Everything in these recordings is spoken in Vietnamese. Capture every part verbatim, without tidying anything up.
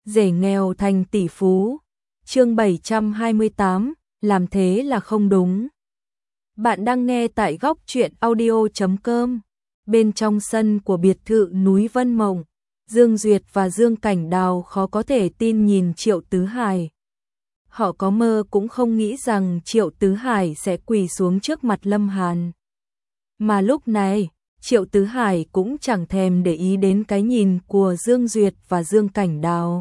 rể nghèo thành tỷ phú. Chương bảy trăm hai mươi tám, làm thế là không đúng. Bạn đang nghe tại góc truyện audio chấm com. Bên trong sân của biệt thự núi Vân Mộng, Dương Duyệt và Dương Cảnh Đào khó có thể tin nhìn Triệu Tứ Hải. Họ có mơ cũng không nghĩ rằng Triệu Tứ Hải sẽ quỳ xuống trước mặt Lâm Hàn. Mà lúc này, Triệu Tứ Hải cũng chẳng thèm để ý đến cái nhìn của Dương Duyệt và Dương Cảnh Đào.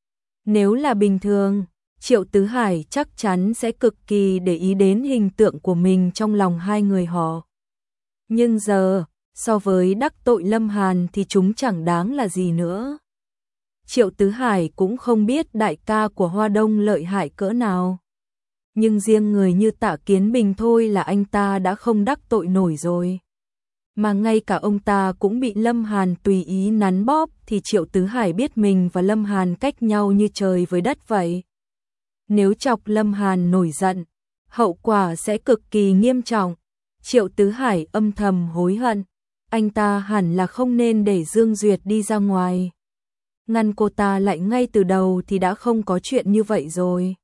Nếu là bình thường, Triệu Tứ Hải chắc chắn sẽ cực kỳ để ý đến hình tượng của mình trong lòng hai người họ. Nhưng giờ, so với đắc tội Lâm Hàn thì chúng chẳng đáng là gì nữa. Triệu Tứ Hải cũng không biết đại ca của Hoa Đông lợi hại cỡ nào. Nhưng riêng người như Tạ Kiến Bình thôi là anh ta đã không đắc tội nổi rồi. Mà ngay cả ông ta cũng bị Lâm Hàn tùy ý nắn bóp thì Triệu Tứ Hải biết mình và Lâm Hàn cách nhau như trời với đất vậy. Nếu chọc Lâm Hàn nổi giận, hậu quả sẽ cực kỳ nghiêm trọng. Triệu Tứ Hải âm thầm hối hận, anh ta hẳn là không nên để Dương Duyệt đi ra ngoài. Ngăn cô ta lại ngay từ đầu thì đã không có chuyện như vậy rồi.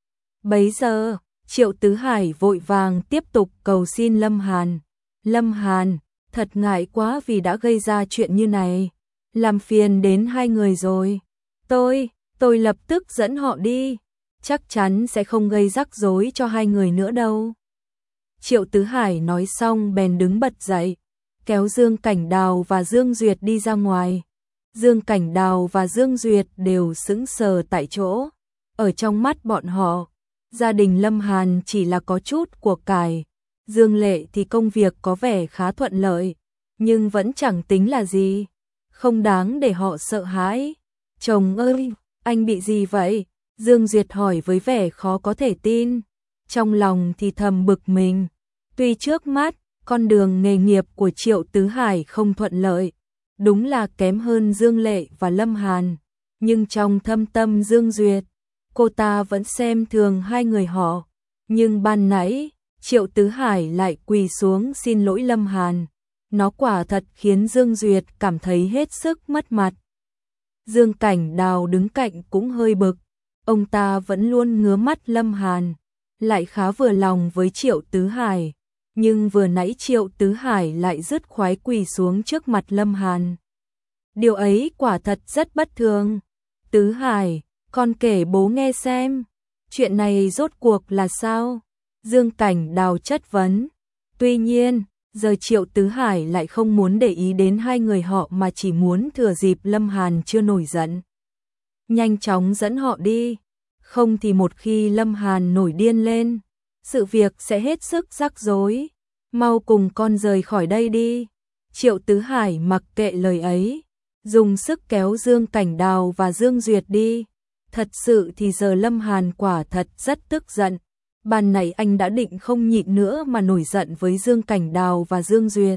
Bấy giờ, Triệu Tứ Hải vội vàng tiếp tục cầu xin Lâm Hàn. Lâm Hàn, thật ngại quá vì đã gây ra chuyện như này. Làm phiền đến hai người rồi. Tôi, tôi lập tức dẫn họ đi. Chắc chắn sẽ không gây rắc rối cho hai người nữa đâu. Triệu Tứ Hải nói xong bèn đứng bật dậy, kéo Dương Cảnh Đào và Dương Duyệt đi ra ngoài. Dương Cảnh Đào và Dương Duyệt đều sững sờ tại chỗ. Ở trong mắt bọn họ, gia đình Lâm Hàn chỉ là có chút của cải. Dương Lệ thì công việc có vẻ khá thuận lợi, nhưng vẫn chẳng tính là gì. Không đáng để họ sợ hãi. Chồng ơi, anh bị gì vậy? Dương Duyệt hỏi với vẻ khó có thể tin. Trong lòng thì thầm bực mình. Tuy trước mắt, con đường nghề nghiệp của Triệu Tứ Hải không thuận lợi, đúng là kém hơn Dương Lệ và Lâm Hàn. Nhưng trong thâm tâm Dương Duyệt, cô ta vẫn xem thường hai người họ. Nhưng ban nãy, Triệu Tứ Hải lại quỳ xuống xin lỗi Lâm Hàn. Nó quả thật khiến Dương Duyệt cảm thấy hết sức mất mặt. Dương Cảnh Đào đứng cạnh cũng hơi bực. Ông ta vẫn luôn ngứa mắt Lâm Hàn, lại khá vừa lòng với Triệu Tứ Hải. Nhưng vừa nãy Triệu Tứ Hải lại dứt khoái quỳ xuống trước mặt Lâm Hàn. Điều ấy quả thật rất bất thường. Tứ Hải, con kể bố nghe xem. Chuyện này rốt cuộc là sao? Dương Cảnh Đào chất vấn. Tuy nhiên, giờ Triệu Tứ Hải lại không muốn để ý đến hai người họ mà chỉ muốn thừa dịp Lâm Hàn chưa nổi giận, nhanh chóng dẫn họ đi. Không thì một khi Lâm Hàn nổi điên lên, sự việc sẽ hết sức rắc rối. Mau cùng con rời khỏi đây đi. Triệu Tứ Hải mặc kệ lời ấy, dùng sức kéo Dương Cảnh Đào và Dương Duyệt đi. Thật sự thì giờ Lâm Hàn quả thật rất tức giận. Ban nãy anh đã định không nhịn nữa mà nổi giận với Dương Cảnh Đào và Dương Duyệt.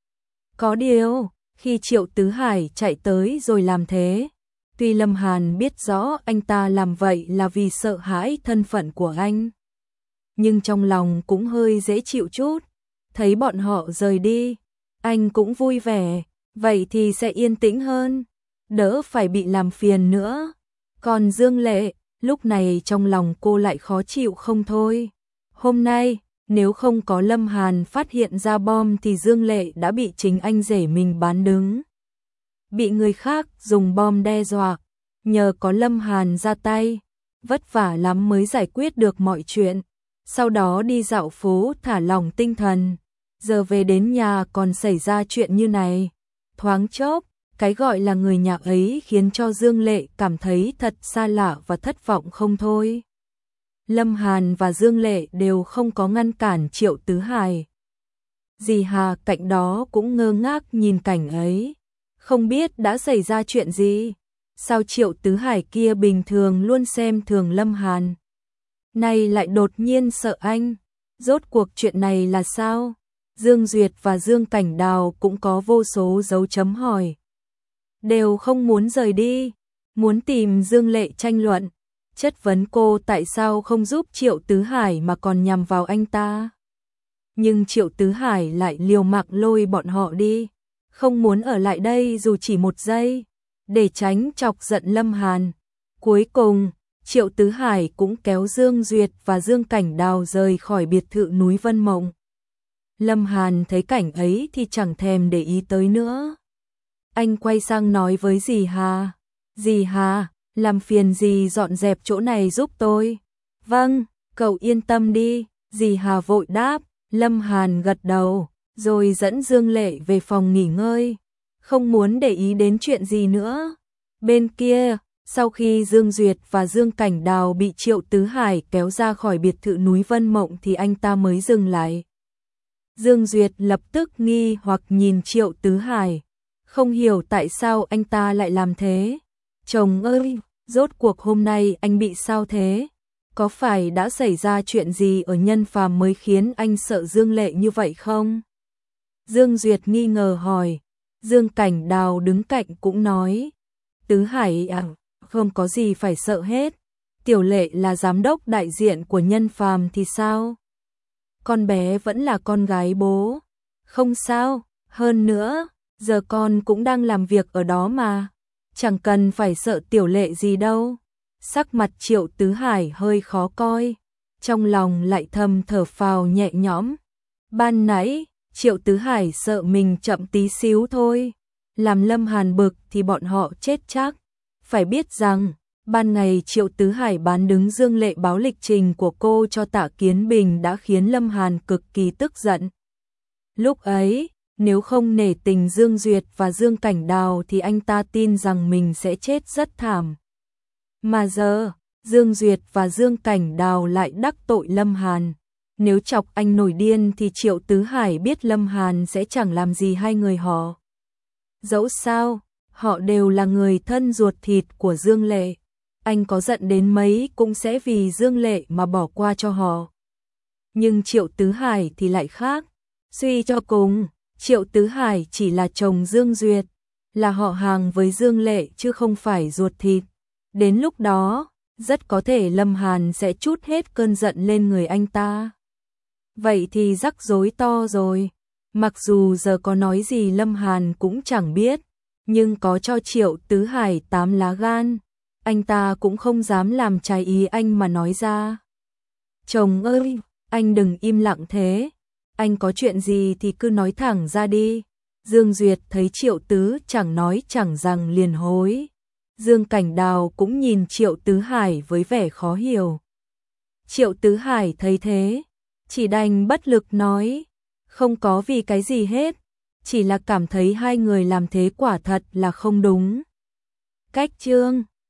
Có điều, khi Triệu Tứ Hải chạy tới rồi làm thế, tuy Lâm Hàn biết rõ anh ta làm vậy là vì sợ hãi thân phận của anh, nhưng trong lòng cũng hơi dễ chịu chút. Thấy bọn họ rời đi, anh cũng vui vẻ, vậy thì sẽ yên tĩnh hơn, đỡ phải bị làm phiền nữa. Còn Dương Lệ, lúc này trong lòng cô lại khó chịu không thôi. Hôm nay, nếu không có Lâm Hàn phát hiện ra bom thì Dương Lệ đã bị chính anh rể mình bán đứng. Bị người khác dùng bom đe dọa, nhờ có Lâm Hàn ra tay, vất vả lắm mới giải quyết được mọi chuyện. Sau đó đi dạo phố thả lỏng tinh thần, giờ về đến nhà còn xảy ra chuyện như này. Thoáng chốc, cái gọi là người nhà ấy khiến cho Dương Lệ cảm thấy thật xa lạ và thất vọng không thôi. Lâm Hàn và Dương Lệ đều không có ngăn cản Triệu Tứ Hải. Dì Hà cạnh đó cũng ngơ ngác nhìn cảnh ấy, không biết đã xảy ra chuyện gì. Sao Triệu Tứ Hải kia bình thường luôn xem thường Lâm Hàn, nay lại đột nhiên sợ anh? Rốt cuộc chuyện này là sao? Dương Duyệt và Dương Cảnh Đào cũng có vô số dấu chấm hỏi, đều không muốn rời đi, muốn tìm Dương Lệ tranh luận, chất vấn cô tại sao không giúp Triệu Tứ Hải mà còn nhằm vào anh ta. Nhưng Triệu Tứ Hải lại liều mạng lôi bọn họ đi, không muốn ở lại đây dù chỉ một giây, để tránh chọc giận Lâm Hàn. Cuối cùng, Triệu Tứ Hải cũng kéo Dương Duyệt và Dương Cảnh Đào rời khỏi biệt thự núi Vân Mộng. Lâm Hàn thấy cảnh ấy thì chẳng thèm để ý tới nữa. Anh quay sang nói với dì Hà. Dì Hà, làm phiền dì dọn dẹp chỗ này giúp tôi. Vâng, cậu yên tâm đi, dì Hà vội đáp. Lâm Hàn gật đầu, rồi dẫn Dương Lệ về phòng nghỉ ngơi. Không muốn để ý đến chuyện gì nữa. Bên kia, sau khi Dương Duyệt và Dương Cảnh Đào bị Triệu Tứ Hải kéo ra khỏi biệt thự núi Vân Mộng thì anh ta mới dừng lại. Dương Duyệt lập tức nghi hoặc nhìn Triệu Tứ Hải, không hiểu tại sao anh ta lại làm thế. Chồng ơi, rốt cuộc hôm nay anh bị sao thế? Có phải đã xảy ra chuyện gì ở Nhân Phàm mới khiến anh sợ Dương Lệ như vậy không? Dương Duyệt nghi ngờ hỏi. Dương Cảnh Đào đứng cạnh cũng nói. Tứ Hải à, không có gì phải sợ hết. Tiểu Lệ là giám đốc đại diện của Nhân Phàm thì sao? Con bé vẫn là con gái bố. Không sao, hơn nữa, giờ con cũng đang làm việc ở đó mà. Chẳng cần phải sợ Tiểu Lệ gì đâu. Sắc mặt Triệu Tứ Hải hơi khó coi, trong lòng lại thầm thở phào nhẹ nhõm. Ban nãy, Triệu Tứ Hải sợ mình chậm tí xíu thôi. Làm Lâm Hàn bực thì bọn họ chết chắc. Phải biết rằng, ban ngày Triệu Tứ Hải bán đứng Dương Lệ báo lịch trình của cô cho Tạ Kiến Bình đã khiến Lâm Hàn cực kỳ tức giận. Lúc ấy, nếu không nể tình Dương Duyệt và Dương Cảnh Đào thì anh ta tin rằng mình sẽ chết rất thảm. Mà giờ, Dương Duyệt và Dương Cảnh Đào lại đắc tội Lâm Hàn. Nếu chọc anh nổi điên thì Triệu Tứ Hải biết Lâm Hàn sẽ chẳng làm gì hai người họ. Dẫu sao, họ đều là người thân ruột thịt của Dương Lệ. Anh có giận đến mấy cũng sẽ vì Dương Lệ mà bỏ qua cho họ. Nhưng Triệu Tứ Hải thì lại khác. Suy cho cùng, Triệu Tứ Hải chỉ là chồng Dương Duyệt, là họ hàng với Dương Lệ chứ không phải ruột thịt. Đến lúc đó, rất có thể Lâm Hàn sẽ trút hết cơn giận lên người anh ta. Vậy thì rắc rối to rồi. Mặc dù giờ có nói gì Lâm Hàn cũng chẳng biết, nhưng có cho Triệu Tứ Hải tám lá gan, anh ta cũng không dám làm trái ý anh mà nói ra. Chồng ơi, anh đừng im lặng thế. Anh có chuyện gì thì cứ nói thẳng ra đi. Dương Duyệt thấy Triệu Tứ chẳng nói chẳng rằng liền hối. Dương Cảnh Đào cũng nhìn Triệu Tứ Hải với vẻ khó hiểu. Triệu Tứ Hải thấy thế, chỉ đành bất lực nói, không có vì cái gì hết, chỉ là cảm thấy hai người làm thế quả thật là không đúng. Cách chương